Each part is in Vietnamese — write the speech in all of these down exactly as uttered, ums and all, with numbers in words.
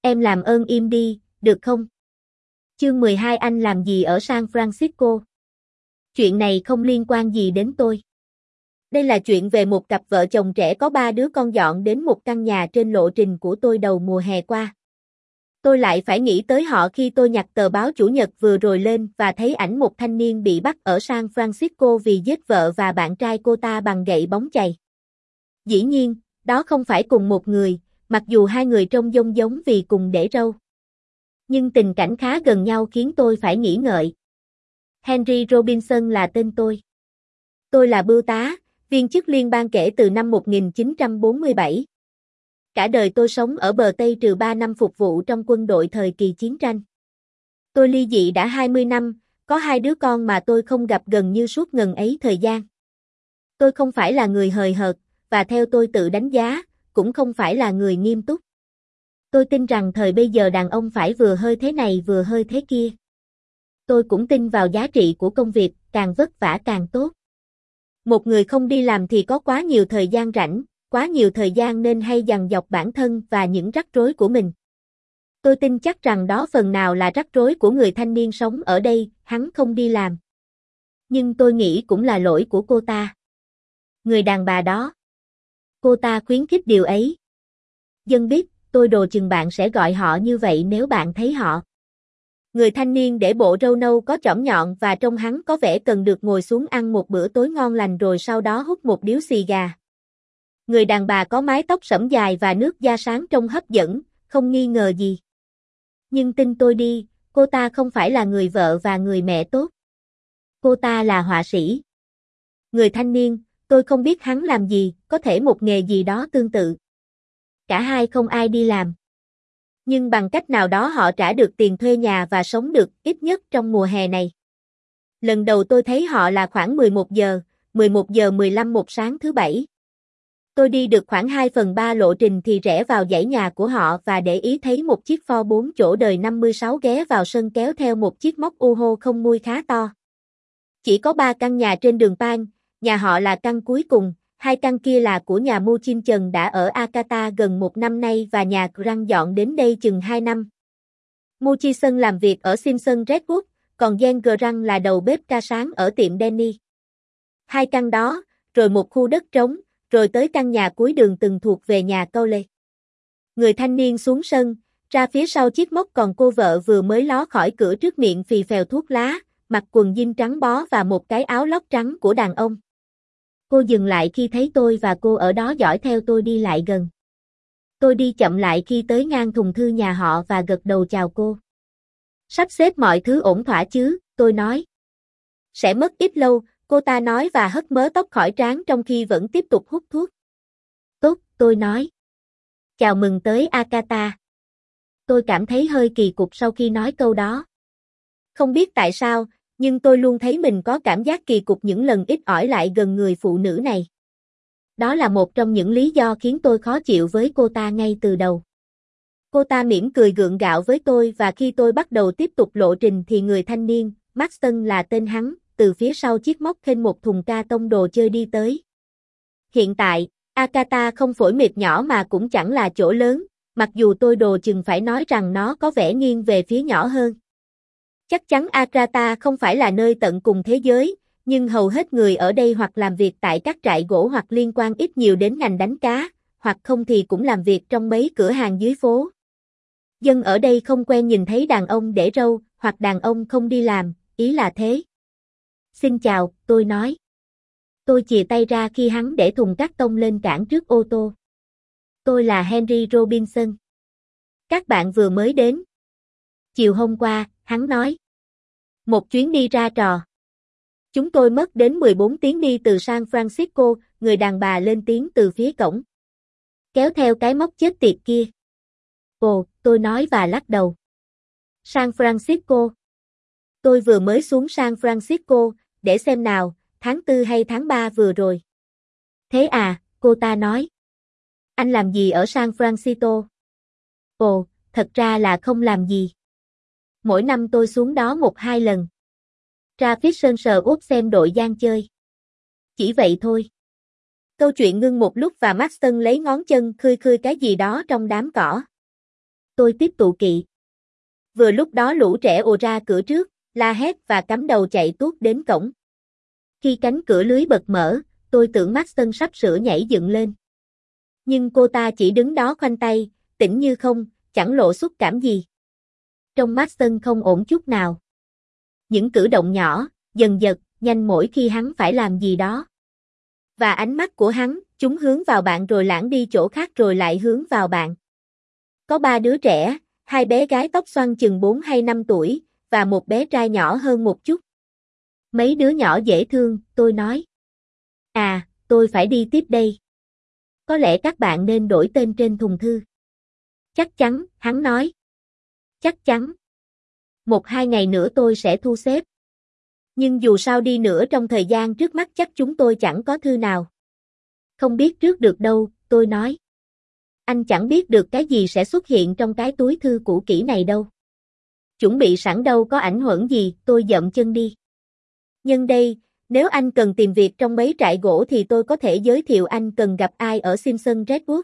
Em làm ơn im đi, được không? Chương mười hai Anh làm gì ở San Francisco? Chuyện này không liên quan gì đến tôi. Đây là chuyện về một cặp vợ chồng trẻ có ba đứa con dọn đến một căn nhà trên lộ trình của tôi đầu mùa hè qua. Tôi lại phải nghĩ tới họ khi tôi nhặt tờ báo Chủ nhật vừa rồi lên và thấy ảnh một thanh niên bị bắt ở San Francisco vì giết vợ và bạn trai cô ta bằng gậy bóng chày. Dĩ nhiên, đó không phải cùng một người, mặc dù hai người trông giống giống vì cùng để râu. Nhưng tình cảnh khá gần nhau khiến tôi phải nghĩ ngợi. Henry Robinson là tên tôi. Tôi là bưu tá, viên chức liên bang kể từ năm một nghìn chín trăm bốn mươi bảy. Cả đời tôi sống ở bờ Tây trừ ba năm phục vụ trong quân đội thời kỳ chiến tranh. Tôi ly dị đã hai mươi năm, có hai đứa con mà tôi không gặp gần như suốt ngần ấy thời gian. Tôi không phải là người hời hợt, và theo tôi tự đánh giá, cũng không phải là người nghiêm túc. Tôi tin rằng thời bây giờ đàn ông phải vừa hơi thế này vừa hơi thế kia. Tôi cũng tin vào giá trị của công việc, càng vất vả càng tốt. Một người không đi làm thì có quá nhiều thời gian rảnh, quá nhiều thời gian nên hay dằn dọc bản thân và những rắc rối của mình. Tôi tin chắc rằng đó phần nào là rắc rối của người thanh niên sống ở đây, hắn không đi làm. Nhưng tôi nghĩ cũng là lỗi của cô ta. Người đàn bà đó. Cô ta khuyến khích điều ấy. Dân biết, tôi đồ chừng bạn sẽ gọi họ như vậy nếu bạn thấy họ. Người thanh niên để bộ râu nâu có chỏm nhọn và trông hắn có vẻ cần được ngồi xuống ăn một bữa tối ngon lành rồi sau đó hút một điếu xì gà. Người đàn bà có mái tóc sẫm dài và nước da sáng trông hấp dẫn, không nghi ngờ gì. Nhưng tin tôi đi, cô ta không phải là người vợ và người mẹ tốt. Cô ta là họa sĩ. Người thanh niên, tôi không biết hắn làm gì, có thể một nghề gì đó tương tự. Cả hai không ai đi làm. Nhưng bằng cách nào đó họ trả được tiền thuê nhà và sống được ít nhất trong mùa hè này. Lần đầu tôi thấy họ là khoảng mười một giờ, mười một giờ mười lăm một sáng thứ bảy. Tôi đi được khoảng hai phần ba lộ trình thì rẽ vào dãy nhà của họ và để ý thấy một chiếc Ford bốn chỗ đời năm mươi sáu ghé vào sân kéo theo một chiếc móc U-Haul không mui khá to. Chỉ có ba căn nhà trên đường Pan, nhà họ là căn cuối cùng, hai căn kia là của nhà Mu Chim Trần đã ở Akata gần một năm nay và nhà Grant dọn đến đây chừng hai năm. Mu Chi Sơn làm việc ở Simpson Redwood, còn Jen Grant là đầu bếp ca sáng ở tiệm Denny. Hai căn đó, rồi một khu đất trống, rồi tới căn nhà cuối đường từng thuộc về nhà Cole. Người thanh niên xuống sân, ra phía sau chiếc móc còn cô vợ vừa mới ló khỏi cửa trước miệng phì phèo thuốc lá, mặc quần jean trắng bó và một cái áo lót trắng của đàn ông. Cô dừng lại khi thấy tôi và cô ở đó dõi theo tôi đi lại gần. Tôi đi chậm lại khi tới ngang thùng thư nhà họ và gật đầu chào cô. Sắp xếp mọi thứ ổn thỏa chứ, tôi nói. Sẽ mất ít lâu, cô ta nói và hất mớ tóc khỏi trán trong khi vẫn tiếp tục hút thuốc. Tốt, tôi nói. Chào mừng tới Akata. Tôi cảm thấy hơi kỳ cục sau khi nói câu đó. Không biết tại sao, nhưng tôi luôn thấy mình có cảm giác kỳ cục những lần ít ỏi lại gần người phụ nữ này. Đó là một trong những lý do khiến tôi khó chịu với cô ta ngay từ đầu. Cô ta mỉm cười gượng gạo với tôi và khi tôi bắt đầu tiếp tục lộ trình thì người thanh niên, Maxton là tên hắn, từ phía sau chiếc móc khênh một thùng ca tông đồ chơi đi tới. Hiện tại, Akata không phổi mệt nhỏ mà cũng chẳng là chỗ lớn, mặc dù tôi đồ chừng phải nói rằng nó có vẻ nghiêng về phía nhỏ hơn. Chắc chắn Akata không phải là nơi tận cùng thế giới, nhưng hầu hết người ở đây hoặc làm việc tại các trại gỗ hoặc liên quan ít nhiều đến ngành đánh cá, hoặc không thì cũng làm việc trong mấy cửa hàng dưới phố. Dân ở đây không quen nhìn thấy đàn ông để râu, hoặc đàn ông không đi làm, ý là thế. Xin chào, tôi nói. Tôi chìa tay ra khi hắn để thùng cát tông lên cản trước ô tô. Tôi là Henry Robinson. Các bạn vừa mới đến. Chiều hôm qua, hắn nói. Một chuyến đi ra trò. Chúng tôi mất đến mười bốn tiếng đi từ San Francisco, người đàn bà lên tiếng từ phía cổng. Kéo theo cái móc chết tiệt kia. Ồ, tôi nói và lắc đầu. San Francisco. Tôi vừa mới xuống San Francisco, để xem nào, tháng tư hay tháng ba vừa rồi. Thế à, cô ta nói. Anh làm gì ở San Francisco? Ồ, thật ra là không làm gì. Mỗi năm tôi xuống đó một hai lần. Ra phía sơn sờ úp xem đội giang chơi. Chỉ vậy thôi. Câu chuyện ngưng một lúc và Maxton lấy ngón chân khơi khơi cái gì đó trong đám cỏ. tôi tiếp tụ kỵ. Vừa lúc đó lũ trẻ ùa ra cửa trước, la hét và cắm đầu chạy tuốt đến cổng. Khi cánh cửa lưới bật mở, tôi tưởng Marston sắp sửa nhảy dựng lên. Nhưng cô ta chỉ đứng đó khoanh tay, tĩnh như không, chẳng lộ xúc cảm gì. Trong Marston không ổn chút nào. Những cử động nhỏ, dần dật, nhanh mỗi khi hắn phải làm gì đó. Và ánh mắt của hắn, chúng hướng vào bạn rồi lãng đi chỗ khác rồi lại hướng vào bạn. Có ba đứa trẻ, hai bé gái tóc xoăn chừng bốn hay năm tuổi, và một bé trai nhỏ hơn một chút. Mấy đứa nhỏ dễ thương, tôi nói. À, tôi phải đi tiếp đây. Có lẽ các bạn nên đổi tên trên thùng thư. Chắc chắn, hắn nói. Chắc chắn. Một hai ngày nữa tôi sẽ thu xếp. Nhưng dù sao đi nữa trong thời gian trước mắt chắc chúng tôi chẳng có thư nào. Không biết trước được đâu, tôi nói. Anh chẳng biết được cái gì sẽ xuất hiện trong cái túi thư cũ kỹ này đâu. Chuẩn bị sẵn đâu có ảnh hưởng gì, tôi dậm chân đi. Nhân đây, nếu anh cần tìm việc trong mấy trại gỗ thì tôi có thể giới thiệu anh cần gặp ai ở Simpson Redwood.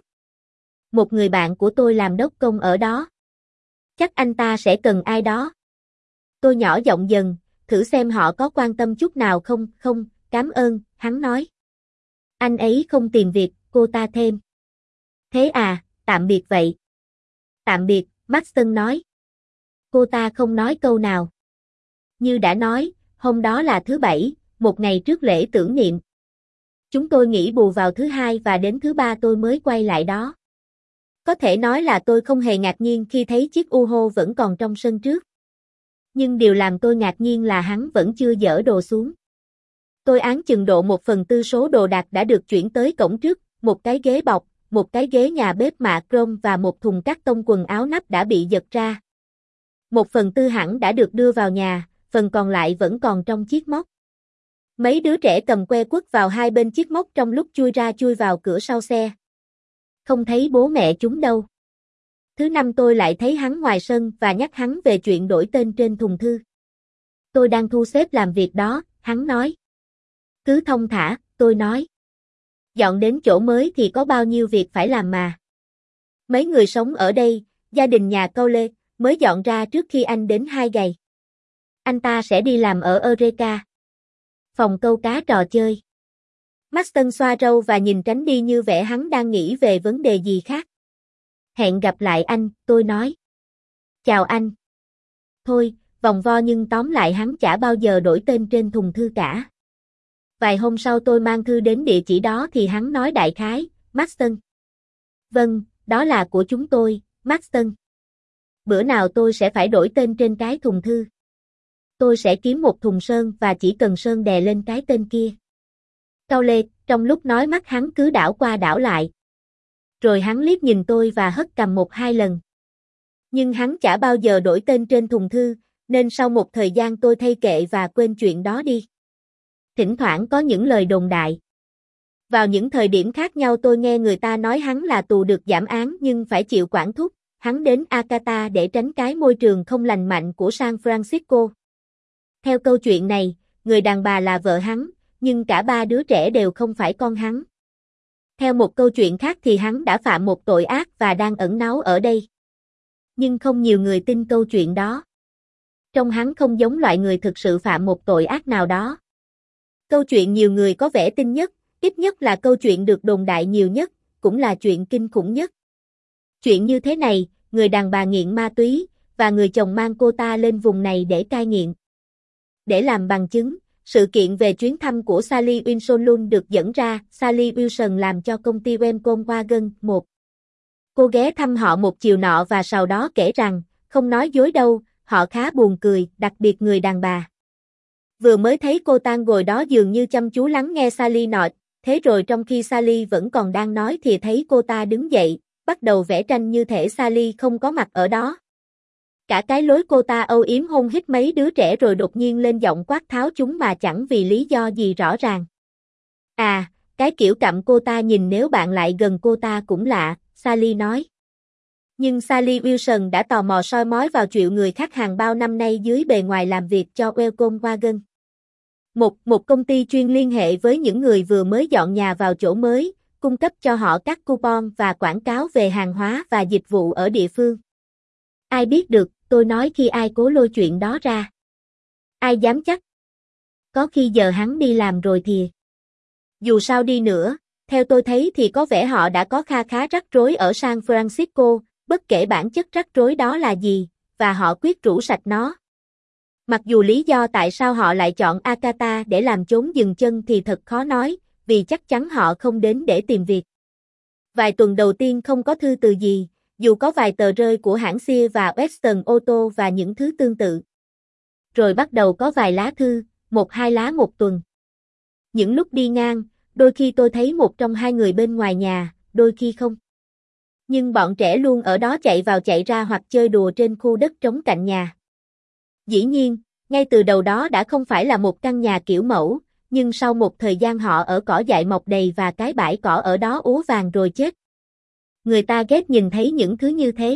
Một người bạn của tôi làm đốc công ở đó. Chắc anh ta sẽ cần ai đó. Tôi nhỏ giọng dần, thử xem họ có quan tâm chút nào không, không, cảm ơn, hắn nói. Anh ấy không tìm việc, cô ta thêm. Thế à, tạm biệt vậy. Tạm biệt, Marston nói. Cô ta không nói câu nào. Như đã nói, hôm đó là thứ bảy, một ngày trước lễ tưởng niệm. Chúng tôi nghỉ bù vào thứ hai và đến thứ ba tôi mới quay lại đó. Có thể nói là tôi không hề ngạc nhiên khi thấy chiếc u hô vẫn còn trong sân trước. Nhưng điều làm tôi ngạc nhiên là hắn vẫn chưa dỡ đồ xuống. Tôi áng chừng độ một phần tư số đồ đạc đã được chuyển tới cổng trước, một cái ghế bọc, một cái ghế nhà bếp mạ chrome và một thùng cắt tông quần áo nắp đã bị giật ra. Một phần tư hẳn đã được đưa vào nhà, phần còn lại vẫn còn trong chiếc móc. Mấy đứa trẻ cầm que quất vào hai bên chiếc móc trong lúc chui ra chui vào cửa sau xe. Không thấy bố mẹ chúng đâu. Thứ năm tôi lại thấy hắn ngoài sân và nhắc hắn về chuyện đổi tên trên thùng thư. Tôi đang thu xếp làm việc đó, hắn nói. Cứ thông thả, tôi nói. Dọn đến chỗ mới thì có bao nhiêu việc phải làm mà. Mấy người sống ở đây, gia đình nhà Cole, mới dọn ra trước khi anh đến hai ngày. Anh ta sẽ đi làm ở Eureka. Phòng câu cá trò chơi. Marston xoa râu và nhìn tránh đi như vẻ hắn đang nghĩ về vấn đề gì khác. Hẹn gặp lại anh, tôi nói. Chào anh. Thôi, vòng vo nhưng tóm lại hắn chả bao giờ đổi tên trên thùng thư cả. Vài hôm sau tôi mang thư đến địa chỉ đó thì hắn nói đại khái, Marston. Vâng, đó là của chúng tôi, Marston. Bữa nào tôi sẽ phải đổi tên trên cái thùng thư. Tôi sẽ kiếm một thùng sơn và chỉ cần sơn đè lên cái tên kia. Cau lê, trong lúc nói mắt hắn cứ đảo qua đảo lại. Rồi hắn liếc nhìn tôi và hất cằm một hai lần. Nhưng hắn chả bao giờ đổi tên trên thùng thư, nên sau một thời gian tôi thay kệ và quên chuyện đó đi. Thỉnh thoảng có những lời đồn đại. Vào những thời điểm khác nhau tôi nghe người ta nói hắn là tù được giảm án nhưng phải chịu quản thúc, hắn đến Arcata để tránh cái môi trường không lành mạnh của San Francisco. Theo câu chuyện này, người đàn bà là vợ hắn, nhưng cả ba đứa trẻ đều không phải con hắn. Theo một câu chuyện khác thì hắn đã phạm một tội ác và đang ẩn náu ở đây. Nhưng không nhiều người tin câu chuyện đó. Trông hắn không giống loại người thực sự phạm một tội ác nào đó. Câu chuyện nhiều người có vẻ tin nhất, ít nhất là câu chuyện được đồn đại nhiều nhất, cũng là chuyện kinh khủng nhất. Chuyện như thế này, người đàn bà nghiện ma túy, và người chồng mang cô ta lên vùng này để cai nghiện. Để làm bằng chứng, sự kiện về chuyến thăm của Sally Wilson luôn được dẫn ra, Sally Wilson làm cho công ty Welcome Wagon một. Cô ghé thăm họ một chiều nọ và sau đó kể rằng, không nói dối đâu, họ khá buồn cười, đặc biệt người đàn bà. Vừa mới thấy cô ta ngồi đó dường như chăm chú lắng nghe Sally nói, thế rồi trong khi Sally vẫn còn đang nói thì thấy cô ta đứng dậy, bắt đầu vẽ tranh như thể Sally không có mặt ở đó. Cả cái lối cô ta âu yếm hôn hít mấy đứa trẻ rồi đột nhiên lên giọng quát tháo chúng mà chẳng vì lý do gì rõ ràng. À, cái kiểu cặm cô ta nhìn nếu bạn lại gần cô ta cũng lạ, Sally nói. Nhưng Sally Wilson đã tò mò soi mói vào chuyện người khác hàng bao năm nay dưới bề ngoài làm việc cho Welcome Wagon. Một, một công ty chuyên liên hệ với những người vừa mới dọn nhà vào chỗ mới, cung cấp cho họ các coupon và quảng cáo về hàng hóa và dịch vụ ở địa phương. Ai biết được, tôi nói khi ai cố lôi chuyện đó ra. Ai dám chắc. Có khi giờ hắn đi làm rồi thì. Dù sao đi nữa, theo tôi thấy thì có vẻ họ đã có kha khá rắc rối ở San Francisco, bất kể bản chất rắc rối đó là gì, và họ quyết rũ sạch nó. Mặc dù lý do tại sao họ lại chọn Akata để làm chốn dừng chân thì thật khó nói, vì chắc chắn họ không đến để tìm việc. Vài tuần đầu tiên không có thư từ gì, dù có vài tờ rơi của hãng Sears và Western Auto và những thứ tương tự. Rồi bắt đầu có vài lá thư, một hai lá một tuần. Những lúc đi ngang, đôi khi tôi thấy một trong hai người bên ngoài nhà, đôi khi không. Nhưng bọn trẻ luôn ở đó chạy vào chạy ra hoặc chơi đùa trên khu đất trống cạnh nhà. Dĩ nhiên, ngay từ đầu đó đã không phải là một căn nhà kiểu mẫu, nhưng sau một thời gian họ ở cỏ dại mọc đầy và cái bãi cỏ ở đó úa vàng rồi chết. Người ta ghét nhìn thấy những thứ như thế.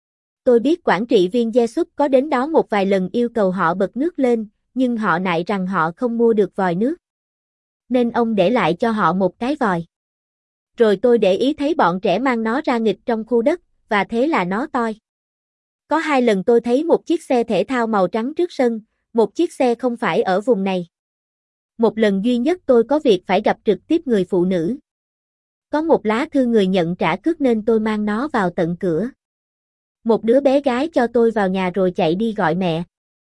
Tôi biết quản trị viên Jesus có đến đó một vài lần yêu cầu họ bật nước lên, nhưng họ nại rằng họ không mua được vòi nước. Nên ông để lại cho họ một cái vòi. Rồi tôi để ý thấy bọn trẻ mang nó ra nghịch trong khu đất, và thế là nó toi. Có hai lần tôi thấy một chiếc xe thể thao màu trắng trước sân, một chiếc xe không phải ở vùng này. Một lần duy nhất tôi có việc phải gặp trực tiếp người phụ nữ. Có một lá thư người nhận trả cước nên tôi mang nó vào tận cửa. Một đứa bé gái cho tôi vào nhà rồi chạy đi gọi mẹ.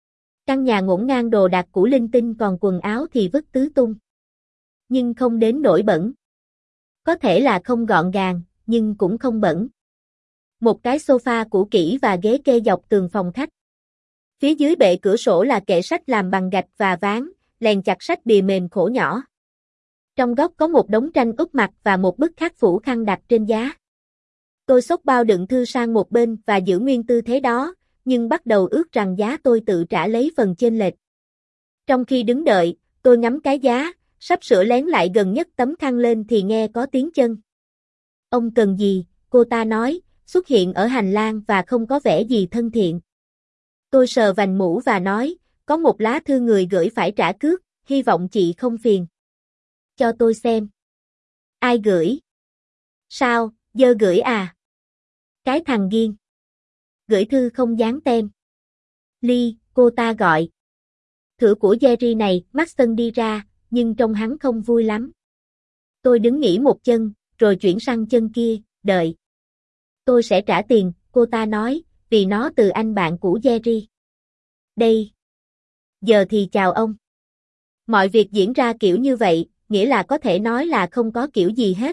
Căn nhà ngổn ngang đồ đạc cũ linh tinh, còn quần áo thì vứt tứ tung. Nhưng không đến nỗi bẩn. Có thể là không gọn gàng, nhưng cũng không bẩn. Một cái sofa cũ kỹ và ghế kê dọc tường phòng khách. Phía dưới bệ cửa sổ là kệ sách làm bằng gạch và ván, lèn chặt sách bìa mềm khổ nhỏ. Trong góc có một đống tranh úp mặt và một bức khắc phủ khăn đặt trên giá. Tôi xốc bao đựng thư sang một bên và giữ nguyên tư thế đó, nhưng bắt đầu ước rằng giá tôi tự trả lấy phần chênh lệch. Trong khi đứng đợi, tôi ngắm cái giá, sắp sửa lén lại gần nhất tấm khăn lên thì nghe có tiếng chân. Ông cần gì? Cô ta nói, xuất hiện ở hành lang và không có vẻ gì thân thiện. Tôi sờ vành mũ và nói, có một lá thư người gửi phải trả cước, hy vọng chị không phiền. Cho tôi xem. Ai gửi? Sao, dơ gửi à? Cái thằng điên. Gửi thư không dán tem. Ly, cô ta gọi. Thửa của Jerry này, Marston đi ra, nhưng trông hắn không vui lắm. Tôi đứng nghỉ một chân, rồi chuyển sang chân kia, đợi. Tôi sẽ trả tiền, cô ta nói, vì nó từ anh bạn cũ Jerry. Đây. Giờ thì chào ông. Mọi việc diễn ra kiểu như vậy, nghĩa là có thể nói là không có kiểu gì hết.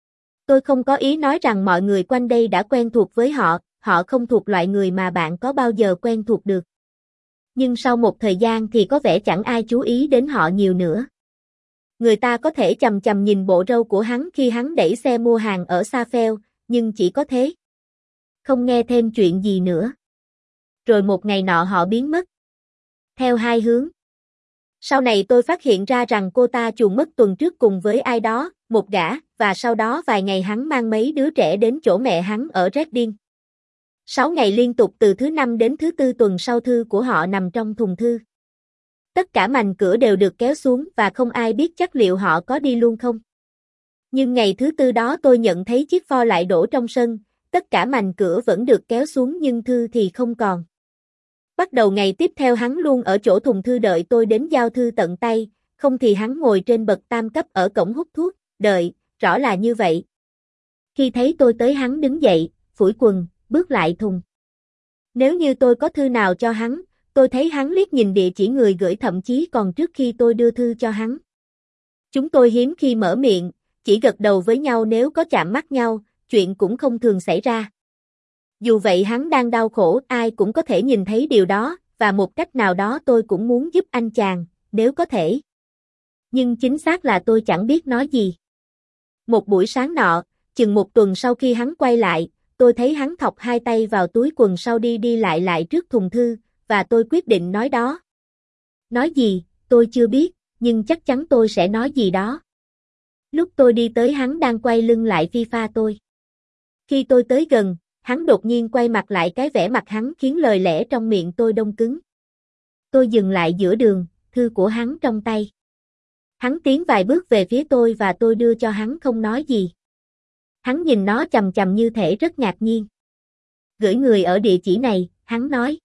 Tôi không có ý nói rằng mọi người quanh đây đã quen thuộc với họ, họ không thuộc loại người mà bạn có bao giờ quen thuộc được. Nhưng sau một thời gian thì có vẻ chẳng ai chú ý đến họ nhiều nữa. Người ta có thể chằm chằm nhìn bộ râu của hắn khi hắn đẩy xe mua hàng ở Safell, nhưng chỉ có thế. Không nghe thêm chuyện gì nữa. Rồi một ngày nọ họ biến mất. Theo hai hướng. Sau này tôi phát hiện ra rằng cô ta chuồn mất tuần trước cùng với ai đó, một gã, và sau đó vài ngày hắn mang mấy đứa trẻ đến chỗ mẹ hắn ở Redding. Sáu ngày liên tục từ thứ năm đến thứ tư tuần sau thư của họ nằm trong thùng thư. Tất cả mành cửa đều được kéo xuống và không ai biết chắc liệu họ có đi luôn không. Nhưng ngày thứ tư đó tôi nhận thấy chiếc Ford lại đổ trong sân, tất cả mành cửa vẫn được kéo xuống nhưng thư thì không còn. Bắt đầu ngày tiếp theo hắn luôn ở chỗ thùng thư đợi tôi đến giao thư tận tay, không thì hắn ngồi trên bậc tam cấp ở cổng hút thuốc, đợi, rõ là như vậy. Khi thấy tôi tới hắn đứng dậy, phủi quần, bước lại thùng. Nếu như tôi có thư nào cho hắn, tôi thấy hắn liếc nhìn địa chỉ người gửi thậm chí còn trước khi tôi đưa thư cho hắn. Chúng tôi hiếm khi mở miệng, chỉ gật đầu với nhau nếu có chạm mắt nhau, chuyện cũng không thường xảy ra. Dù vậy hắn đang đau khổ, ai cũng có thể nhìn thấy điều đó, và một cách nào đó tôi cũng muốn giúp anh chàng, nếu có thể. Nhưng chính xác là tôi chẳng biết nói gì. Một buổi sáng nọ, chừng một tuần sau khi hắn quay lại, tôi thấy hắn thọc hai tay vào túi quần sau đi đi lại lại trước thùng thư, và tôi quyết định nói đó. Nói gì, tôi chưa biết, nhưng chắc chắn tôi sẽ nói gì đó. Lúc tôi đi tới hắn đang quay lưng lại phi pha tôi. Khi tôi tới gần, hắn đột nhiên quay mặt lại, cái vẻ mặt hắn khiến lời lẽ trong miệng tôi đông cứng. Tôi dừng lại giữa đường, thư của hắn trong tay. Hắn tiến vài bước về phía tôi và tôi đưa cho hắn không nói gì. Hắn nhìn nó chằm chằm như thể rất ngạc nhiên. Gửi người ở địa chỉ này, hắn nói.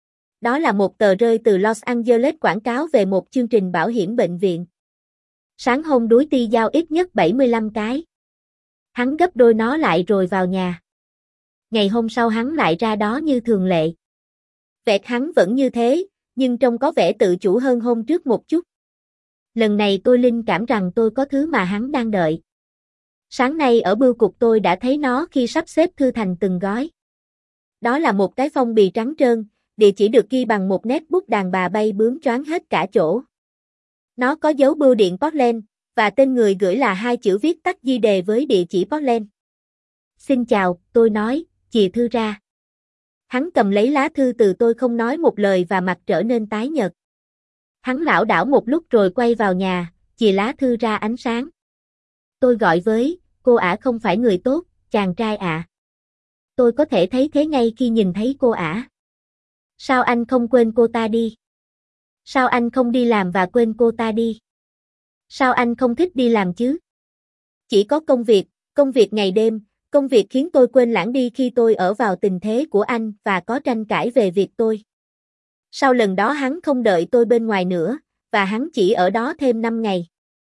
Đó là một tờ rơi từ Los Angeles quảng cáo về một chương trình bảo hiểm bệnh viện. Sáng hôm đuối ti giao ít nhất bảy mươi lăm cái. Hắn gấp đôi nó lại rồi vào nhà. Ngày hôm sau hắn lại ra đó như thường lệ. Vẹt hắn vẫn như thế, nhưng trông có vẻ tự chủ hơn hôm trước một chút. Lần này tôi linh cảm rằng tôi có thứ mà hắn đang đợi. Sáng nay ở bưu cục tôi đã thấy nó khi sắp xếp thư thành từng gói. Đó là một cái phong bì trắng trơn, địa chỉ được ghi bằng một nét bút đàn bà bay bướm choáng hết cả chỗ. Nó có dấu bưu điện Portland, và tên người gửi là hai chữ viết tắt ghi đề với địa chỉ Portland. Xin chào, tôi nói, chìa thư ra. Hắn cầm lấy lá thư từ tôi không nói một lời và mặt trở nên tái nhợt. Hắn lảo đảo một lúc rồi quay vào nhà, chìa lá thư ra ánh sáng. Tôi gọi với, cô ả không phải người tốt, chàng trai ạ. Tôi có thể thấy thế ngay khi nhìn thấy cô ả. Sao anh không quên cô ta đi? Sao anh không đi làm và quên cô ta đi? Sao anh không thích đi làm chứ? Chỉ có công việc, công việc ngày đêm, công việc khiến tôi quên lãng đi khi tôi ở vào tình thế của anh và có tranh cãi về việc tôi. Sau lần đó hắn không đợi tôi bên ngoài nữa, và hắn chỉ ở đó thêm năm ngày.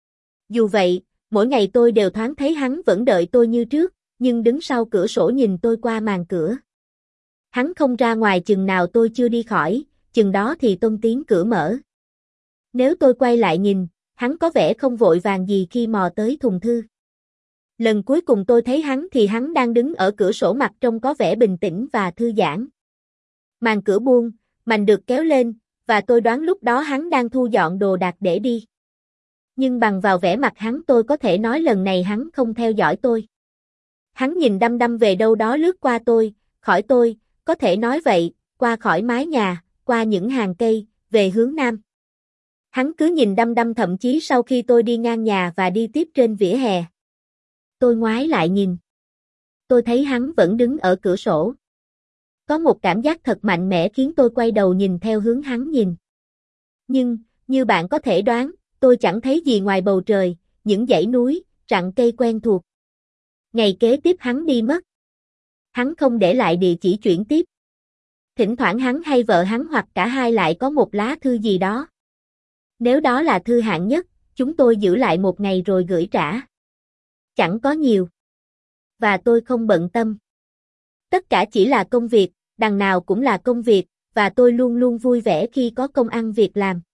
Dù vậy, mỗi ngày tôi đều thoáng thấy hắn vẫn đợi tôi như trước, nhưng đứng sau cửa sổ nhìn tôi qua màn cửa. Hắn không ra ngoài chừng nào tôi chưa đi khỏi, chừng đó thì tôn tiếng cửa mở. Nếu tôi quay lại nhìn, hắn có vẻ không vội vàng gì khi mò tới thùng thư. Lần cuối cùng tôi thấy hắn thì hắn đang đứng ở cửa sổ mặt trông có vẻ bình tĩnh và thư giãn. Màn cửa buông, mành được kéo lên, và tôi đoán lúc đó hắn đang thu dọn đồ đạc để đi. Nhưng bằng vào vẻ mặt hắn tôi có thể nói lần này hắn không theo dõi tôi. Hắn nhìn đăm đăm về đâu đó lướt qua tôi, khỏi tôi, có thể nói vậy, qua khỏi mái nhà, qua những hàng cây, về hướng nam. Hắn cứ nhìn đăm đăm thậm chí sau khi tôi đi ngang nhà và đi tiếp trên vỉa hè. Tôi ngoái lại nhìn. Tôi thấy hắn vẫn đứng ở cửa sổ. Có một cảm giác thật mạnh mẽ khiến tôi quay đầu nhìn theo hướng hắn nhìn. Nhưng, như bạn có thể đoán, tôi chẳng thấy gì ngoài bầu trời, những dãy núi, rặng cây quen thuộc. Ngày kế tiếp hắn đi mất. Hắn không để lại địa chỉ chuyển tiếp. Thỉnh thoảng hắn hay vợ hắn hoặc cả hai lại có một lá thư gì đó. Nếu đó là thư hạng nhất, chúng tôi giữ lại một ngày rồi gửi trả. Chẳng có nhiều. Và tôi không bận tâm. Tất cả chỉ là công việc, đằng nào cũng là công việc, và tôi luôn luôn vui vẻ khi có công ăn việc làm.